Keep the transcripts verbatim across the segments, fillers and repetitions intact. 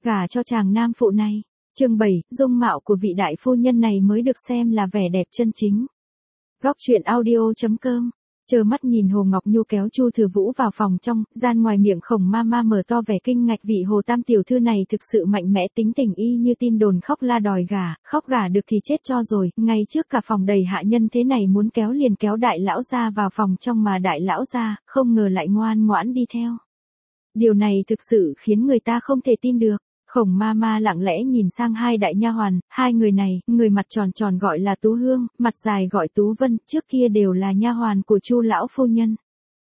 Gả cho chàng nam phụ này. Chương bảy, dung mạo của vị đại phu nhân này mới được xem là vẻ đẹp chân chính. Góc truyện audio.com. Chờ mắt nhìn Hồ Ngọc Nhu kéo Chu Thừa Vũ vào phòng trong, gian ngoài miệng Khổng Mama mở to vẻ kinh ngạc, vị Hồ Tam tiểu thư này thực sự mạnh mẽ, tính tình y như tin đồn, khóc la đòi gả, khóc gả được thì chết cho rồi, ngay trước cả phòng đầy hạ nhân thế này muốn kéo liền kéo đại lão gia vào phòng trong mà đại lão gia không ngờ lại ngoan ngoãn đi theo. Điều này thực sự khiến người ta không thể tin được. Khổng Mama lặng lẽ nhìn sang hai đại nha hoàn, hai người này, người mặt tròn tròn gọi là Tú Hương, mặt dài gọi Tú Vân, trước kia đều là nha hoàn của Chu lão phu nhân.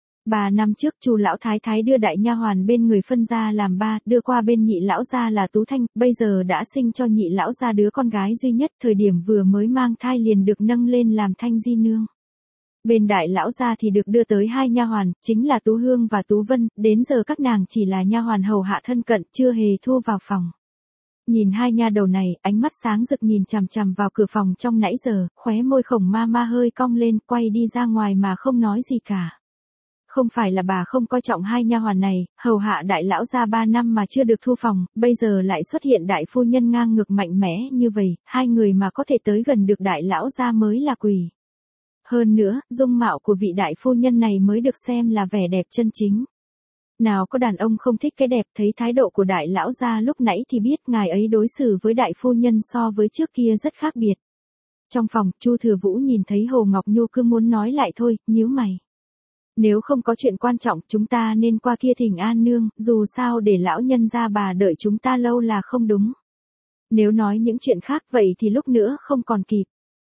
Ba năm trước Chu lão thái thái đưa đại nha hoàn bên người phân ra làm ba, đưa qua bên nhị lão gia là Tú Thanh, bây giờ đã sinh cho nhị lão gia đứa con gái duy nhất, thời điểm vừa mới mang thai liền được nâng lên làm Thanh di nương. Bên đại lão gia thì được đưa tới hai nha hoàn, chính là Tú Hương và Tú Vân, đến giờ các nàng chỉ là nha hoàn hầu hạ thân cận, chưa hề thu vào phòng. Nhìn hai nha đầu này, ánh mắt sáng rực nhìn chằm chằm vào cửa phòng trong nãy giờ, khóe môi Khổng Mama hơi cong lên, quay đi ra ngoài mà không nói gì cả. Không phải là bà không coi trọng hai nha hoàn này, hầu hạ đại lão gia ba năm mà chưa được thu phòng, bây giờ lại xuất hiện đại phu nhân ngang ngược mạnh mẽ như vậy, hai người mà có thể tới gần được đại lão gia mới là quỷ. Hơn nữa, dung mạo của vị đại phu nhân này mới được xem là vẻ đẹp chân chính. Nào có đàn ông không thích cái đẹp, thấy thái độ của đại lão gia lúc nãy thì biết ngài ấy đối xử với đại phu nhân so với trước kia rất khác biệt. Trong phòng, Chu Thừa Vũ nhìn thấy Hồ Ngọc Nhu cứ muốn nói lại thôi, nhíu mày. Nếu không có chuyện quan trọng, chúng ta nên qua kia thỉnh an nương, dù sao để lão nhân gia bà đợi chúng ta lâu là không đúng. Nếu nói những chuyện khác vậy thì lúc nữa không còn kịp.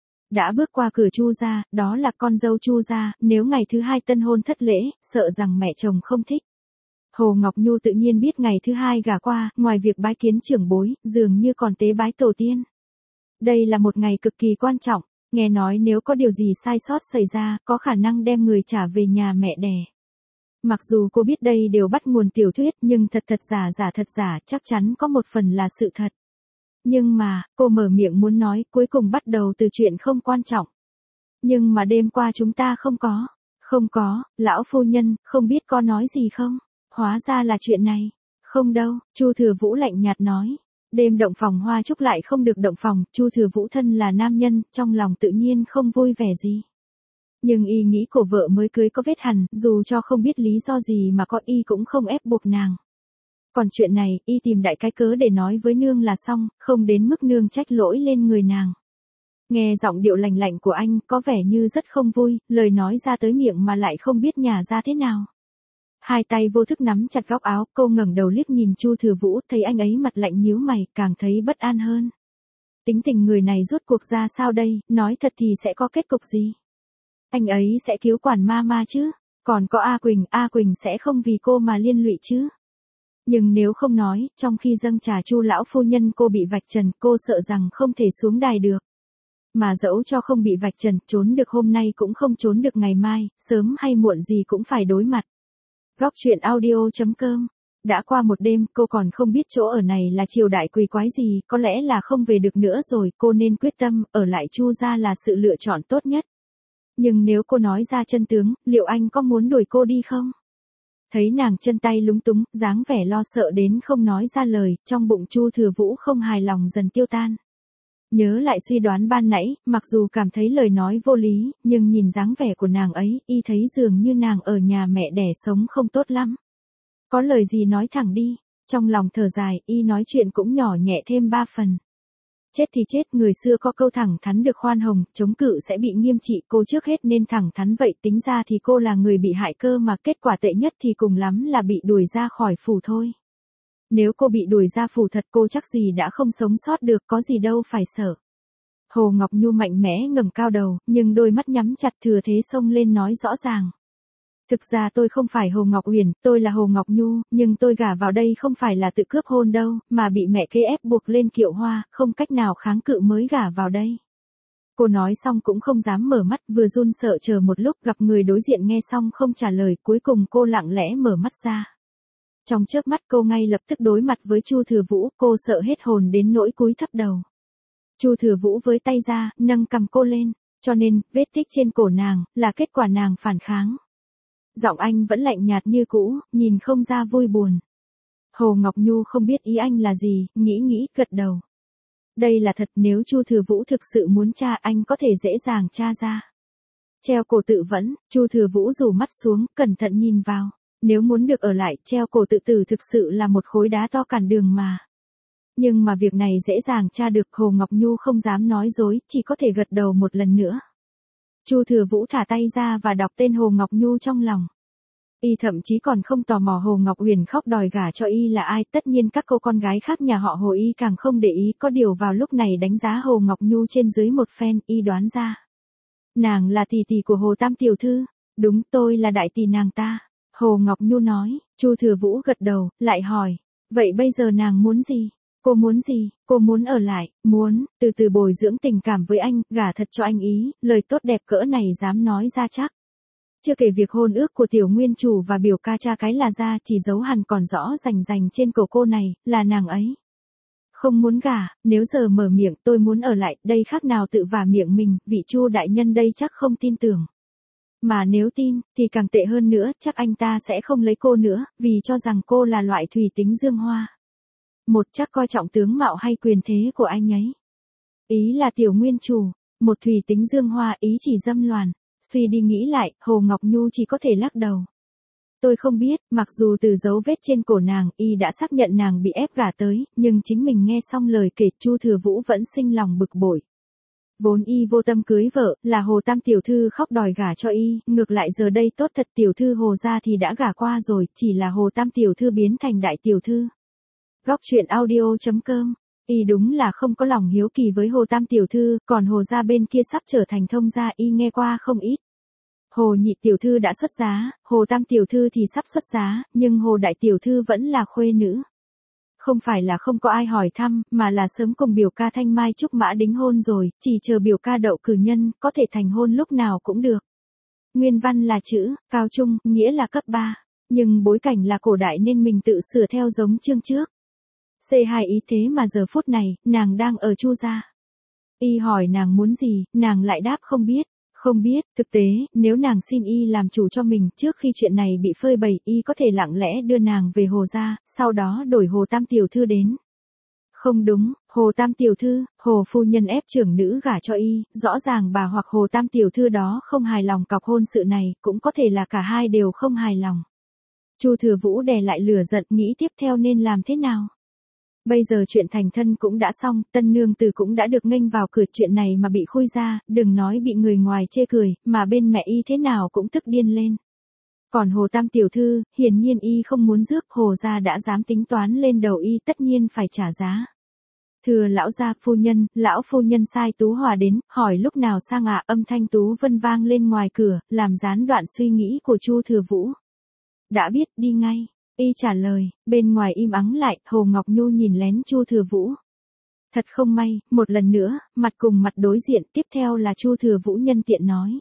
Đã bước qua cửa Chu gia, đó là con dâu Chu gia, nếu ngày thứ hai tân hôn thất lễ, sợ rằng mẹ chồng không thích. Hồ Ngọc Nhu tự nhiên biết ngày thứ hai gả qua, ngoài việc bái kiến trưởng bối, dường như còn tế bái tổ tiên. Đây là một ngày cực kỳ quan trọng, nghe nói nếu có điều gì sai sót xảy ra, có khả năng đem người trả về nhà mẹ đẻ. Mặc dù cô biết đây đều bắt nguồn tiểu thuyết, nhưng thật thật giả giả thật giả chắc chắn có một phần là sự thật. Nhưng mà, cô mở miệng muốn nói, cuối cùng bắt đầu từ chuyện không quan trọng. Nhưng mà đêm qua chúng ta không có. Không có, lão phu nhân, không biết có nói gì không? Hóa ra là chuyện này. Không đâu, Chu Thừa Vũ lạnh nhạt nói. Đêm động phòng hoa chúc lại không được động phòng, Chu Thừa Vũ thân là nam nhân, trong lòng tự nhiên không vui vẻ gì. Nhưng y nghĩ của vợ mới cưới có vết hằn, dù cho không biết lý do gì mà có y cũng không ép buộc nàng. Còn chuyện này, y tìm đại cái cớ để nói với nương là xong, không đến mức nương trách lỗi lên người nàng. Nghe giọng điệu lạnh lạnh của anh, có vẻ như rất không vui, lời nói ra tới miệng mà lại không biết nhả ra thế nào. Hai tay vô thức nắm chặt góc áo, cô ngẩng đầu liếc nhìn Chu Thừa Vũ, thấy anh ấy mặt lạnh nhíu mày, càng thấy bất an hơn. Tính tình người này rốt cuộc ra sao đây, nói thật thì sẽ có kết cục gì? Anh ấy sẽ cứu quản Mama chứ? Còn có A Quỳnh, A Quỳnh sẽ không vì cô mà liên lụy chứ? Nhưng nếu không nói, trong khi dâng trà Chu lão phu nhân cô bị vạch trần, cô sợ rằng không thể xuống đài được. Mà dẫu cho không bị vạch trần, trốn được hôm nay cũng không trốn được ngày mai, sớm hay muộn gì cũng phải đối mặt. Góc truyện audio.com. Đã qua một đêm, cô còn không biết chỗ ở này là triều đại quỷ quái gì, có lẽ là không về được nữa rồi, cô nên quyết tâm, ở lại Chu gia là sự lựa chọn tốt nhất. Nhưng nếu cô nói ra chân tướng, liệu anh có muốn đuổi cô đi không? Thấy nàng chân tay lúng túng, dáng vẻ lo sợ đến không nói ra lời, trong bụng Chu Thừa Vũ không hài lòng dần tiêu tan. Nhớ lại suy đoán ban nãy, mặc dù cảm thấy lời nói vô lý, nhưng nhìn dáng vẻ của nàng ấy, y thấy dường như nàng ở nhà mẹ đẻ sống không tốt lắm. Có lời gì nói thẳng đi, trong lòng thở dài, y nói chuyện cũng nhỏ nhẹ thêm ba phần. Chết thì chết, người xưa có câu thẳng thắn được khoan hồng, chống cự sẽ bị nghiêm trị, cô trước hết nên thẳng thắn vậy, tính ra thì cô là người bị hại cơ mà, kết quả tệ nhất thì cùng lắm là bị đuổi ra khỏi phủ thôi. Nếu cô bị đuổi ra phủ thật cô chắc gì đã không sống sót được, có gì đâu phải sợ. Hồ Ngọc Nhu mạnh mẽ ngẩng cao đầu, nhưng đôi mắt nhắm chặt thừa thế xông lên nói rõ ràng. Thực ra tôi không phải Hồ Ngọc Uyển, tôi là Hồ Ngọc Nhu, nhưng tôi gả vào đây không phải là tự cướp hôn đâu, mà bị mẹ kế ép buộc lên kiệu hoa, không cách nào kháng cự mới gả vào đây. Cô nói xong cũng không dám mở mắt, vừa run sợ chờ một lúc, gặp người đối diện nghe xong không trả lời, cuối cùng cô lặng lẽ mở mắt ra. Trong chớp mắt cô ngay lập tức đối mặt với Chu Thừa Vũ, cô sợ hết hồn đến nỗi cúi thấp đầu. Chu Thừa Vũ với tay ra, nâng cầm cô lên, cho nên, vết tích trên cổ nàng, là kết quả nàng phản kháng. Giọng anh vẫn lạnh nhạt như cũ, nhìn không ra vui buồn. Hồ Ngọc Nhu không biết ý anh là gì, nghĩ nghĩ, gật đầu. Đây là thật, nếu Chu Thừa Vũ thực sự muốn tra anh có thể dễ dàng tra ra. Treo cổ tự vẫn, Chu Thừa Vũ rủ mắt xuống, cẩn thận nhìn vào. Nếu muốn được ở lại, treo cổ tự tử thực sự là một khối đá to cản đường mà. Nhưng mà việc này dễ dàng tra được, Hồ Ngọc Nhu không dám nói dối, chỉ có thể gật đầu một lần nữa. Chu Thừa Vũ thả tay ra và đọc tên Hồ Ngọc Nhu trong lòng. Y thậm chí còn không tò mò Hồ Ngọc Huyền khóc đòi gả cho Y là ai, tất nhiên các cô con gái khác nhà họ Hồ Y càng không để ý, có điều vào lúc này đánh giá Hồ Ngọc Nhu trên dưới một phen, Y đoán ra. Nàng là tỷ tỷ của Hồ Tam tiểu thư, đúng, tôi là đại tỷ nàng ta, Hồ Ngọc Nhu nói. Chu Thừa Vũ gật đầu, lại hỏi, vậy bây giờ nàng muốn gì? Cô muốn gì? Cô muốn ở lại, muốn, từ từ bồi dưỡng tình cảm với anh, gả thật cho anh ý, lời tốt đẹp cỡ này dám nói ra chắc. Chưa kể việc hôn ước của tiểu nguyên chủ và biểu ca cha cái là ra, chỉ dấu hằn còn rõ rành rành trên cổ cô này, là nàng ấy. Không muốn gả, nếu giờ mở miệng tôi muốn ở lại, đây khác nào tự vả miệng mình, vị Chu đại nhân đây chắc không tin tưởng. Mà nếu tin, thì càng tệ hơn nữa, chắc anh ta sẽ không lấy cô nữa, vì cho rằng cô là loại thủy tính dương hoa. Một chắc coi trọng tướng mạo hay quyền thế của anh ấy. Ý là tiểu nguyên chủ, một thủy tính dương hoa, ý chỉ dâm loạn. Suy đi nghĩ lại, Hồ Ngọc Nhu chỉ có thể lắc đầu. Tôi không biết, mặc dù từ dấu vết trên cổ nàng, Y đã xác nhận nàng bị ép gả tới, nhưng chính mình nghe xong lời kể, Chu Thừa Vũ vẫn sinh lòng bực bội. Vốn Y vô tâm cưới vợ, là Hồ Tam tiểu thư khóc đòi gả cho Y, ngược lại giờ đây tốt thật, tiểu thư Hồ gia thì đã gả qua rồi, chỉ là Hồ Tam tiểu thư biến thành đại tiểu thư. Góc truyện audio chấm com. Y đúng là không có lòng hiếu kỳ với Hồ Tam tiểu thư, còn Hồ gia bên kia sắp trở thành thông gia, Y nghe qua không ít. Hồ nhị tiểu thư đã xuất giá, Hồ Tam tiểu thư thì sắp xuất giá, nhưng Hồ đại tiểu thư vẫn là khuê nữ. Không phải là không có ai hỏi thăm, mà là sớm cùng biểu ca Thanh Mai Trúc Mã đính hôn rồi, chỉ chờ biểu ca đậu cử nhân, có thể thành hôn lúc nào cũng được. Nguyên văn là chữ, cao trung, nghĩa là cấp ba, nhưng bối cảnh là cổ đại nên mình tự sửa theo giống chương trước. C hai ý thế mà giờ phút này, nàng đang ở Chu gia. Y hỏi nàng muốn gì, nàng lại đáp không biết. Không biết, thực tế, nếu nàng xin Y làm chủ cho mình trước khi chuyện này bị phơi bày, Y có thể lặng lẽ đưa nàng về Hồ gia, sau đó đổi Hồ Tam tiểu thư đến. Không đúng, Hồ Tam tiểu thư, Hồ phu nhân ép trưởng nữ gả cho Y, rõ ràng bà hoặc Hồ Tam tiểu thư đó không hài lòng cọc hôn sự này, cũng có thể là cả hai đều không hài lòng. Chu Thừa Vũ đè lại lửa giận, nghĩ tiếp theo nên làm thế nào. Bây giờ chuyện thành thân cũng đã xong, tân nương tử cũng đã được nghênh vào cửa, chuyện này mà bị khui ra, đừng nói bị người ngoài chê cười, mà bên mẹ Y thế nào cũng tức điên lên. Còn Hồ Tam tiểu thư, hiển nhiên Y không muốn rước, Hồ gia đã dám tính toán lên đầu Y, tất nhiên phải trả giá. Thưa lão gia phu nhân, lão phu nhân sai Tú Hòa đến, hỏi lúc nào sang ạ, âm thanh Tú Vân vang lên ngoài cửa, làm gián đoạn suy nghĩ của Chu Thừa Vũ. Đã biết, đi ngay. Y trả lời, bên ngoài im ắng lại, Hồ Ngọc Nhu nhìn lén Chu Thừa Vũ. Thật không may, một lần nữa, mặt cùng mặt đối diện, tiếp theo là Chu Thừa Vũ nhân tiện nói.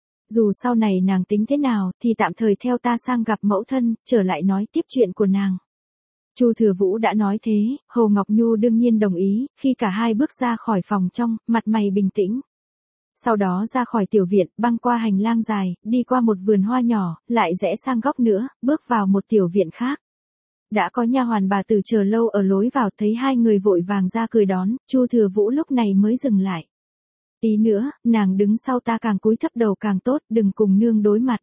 Dù sau này nàng tính thế nào, thì tạm thời theo ta sang gặp mẫu thân, trở lại nói tiếp chuyện của nàng. Chu Thừa Vũ đã nói thế, Hồ Ngọc Nhu đương nhiên đồng ý, khi cả hai bước ra khỏi phòng trong, mặt mày bình tĩnh. Sau đó ra khỏi tiểu viện, băng qua hành lang dài, đi qua một vườn hoa nhỏ, lại rẽ sang góc nữa, bước vào một tiểu viện khác. Đã có nha hoàn bà tử chờ lâu ở lối vào, thấy hai người vội vàng ra cười đón, Chu Thừa Vũ lúc này mới dừng lại. Tí nữa, nàng đứng sau ta càng cúi thấp đầu càng tốt, đừng cùng nương đối mặt.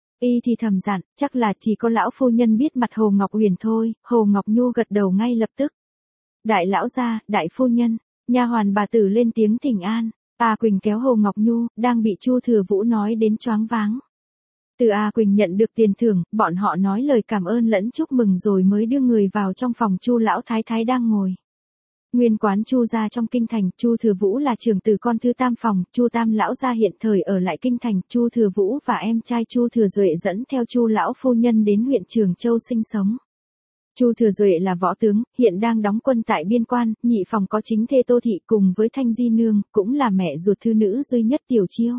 Y thì thầm dặn, chắc là chỉ có lão phu nhân biết mặt Hồ Ngọc Huyền thôi, Hồ Ngọc Nhu gật đầu ngay lập tức. Đại lão gia, đại phu nhân, nha hoàn bà tử lên tiếng thỉnh an. A Quỳnh kéo Hồ Ngọc Nhu, đang bị Chu Thừa Vũ nói đến choáng váng. Từ A Quỳnh nhận được tiền thưởng, bọn họ nói lời cảm ơn lẫn chúc mừng rồi mới đưa người vào trong phòng Chu lão thái thái đang ngồi. Nguyên quán Chu gia trong kinh thành, Chu Thừa Vũ là trưởng tử con thứ tam phòng, Chu Tam lão gia hiện thời ở lại kinh thành, Chu Thừa Vũ và em trai Chu Thừa Duệ dẫn theo Chu lão phu nhân đến huyện Trường Châu sinh sống. Chu Thừa Duệ là võ tướng, hiện đang đóng quân tại biên quan, nhị phòng có chính thê Tô Thị cùng với Thanh Di Nương, cũng là mẹ ruột thư nữ duy nhất Tiểu Chiêu.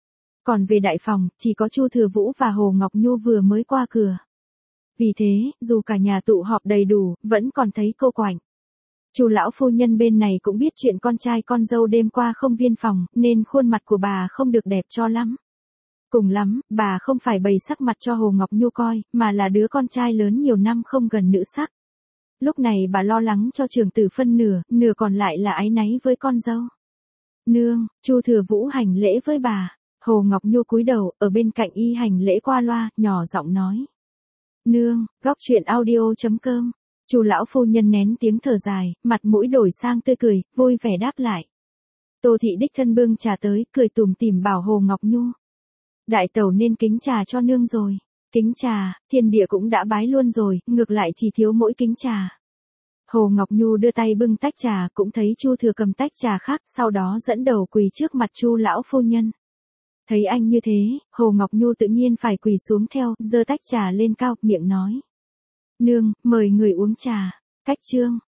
Còn về đại phòng, chỉ có Chu Thừa Vũ và Hồ Ngọc Nhu vừa mới qua cửa. Vì thế, dù cả nhà tụ họp đầy đủ, vẫn còn thấy cô quạnh. Chu lão phu nhân bên này cũng biết chuyện con trai con dâu đêm qua không viên phòng, nên khuôn mặt của bà không được đẹp cho lắm. Cùng lắm, bà không phải bày sắc mặt cho Hồ Ngọc Nhu coi, mà là đứa con trai lớn nhiều năm không gần nữ sắc. Lúc này bà lo lắng cho trưởng tử phân nửa, nửa còn lại là áy náy với con dâu. Nương, Chu Thừa Vũ hành lễ với bà. Hồ Ngọc Nhu cúi đầu, ở bên cạnh y hành lễ qua loa, nhỏ giọng nói. Nương, góc chuyện audio chấm com. Chu lão phu nhân nén tiếng thở dài, mặt mũi đổi sang tươi cười, vui vẻ đáp lại. Tô thị đích thân bưng trà tới, cười tủm tỉm bảo Hồ Ngọc Nhu. Đại tẩu nên kính trà cho nương rồi. Kính trà, thiên địa cũng đã bái luôn rồi, ngược lại chỉ thiếu mỗi kính trà. Hồ Ngọc Nhu đưa tay bưng tách trà, cũng thấy Chu Thừa cầm tách trà khác, sau đó dẫn đầu quỳ trước mặt Chu lão phu nhân. Thấy anh như thế, Hồ Ngọc Nhu tự nhiên phải quỳ xuống theo, giơ tách trà lên cao, miệng nói. Nương, mời người uống trà. Cách chương.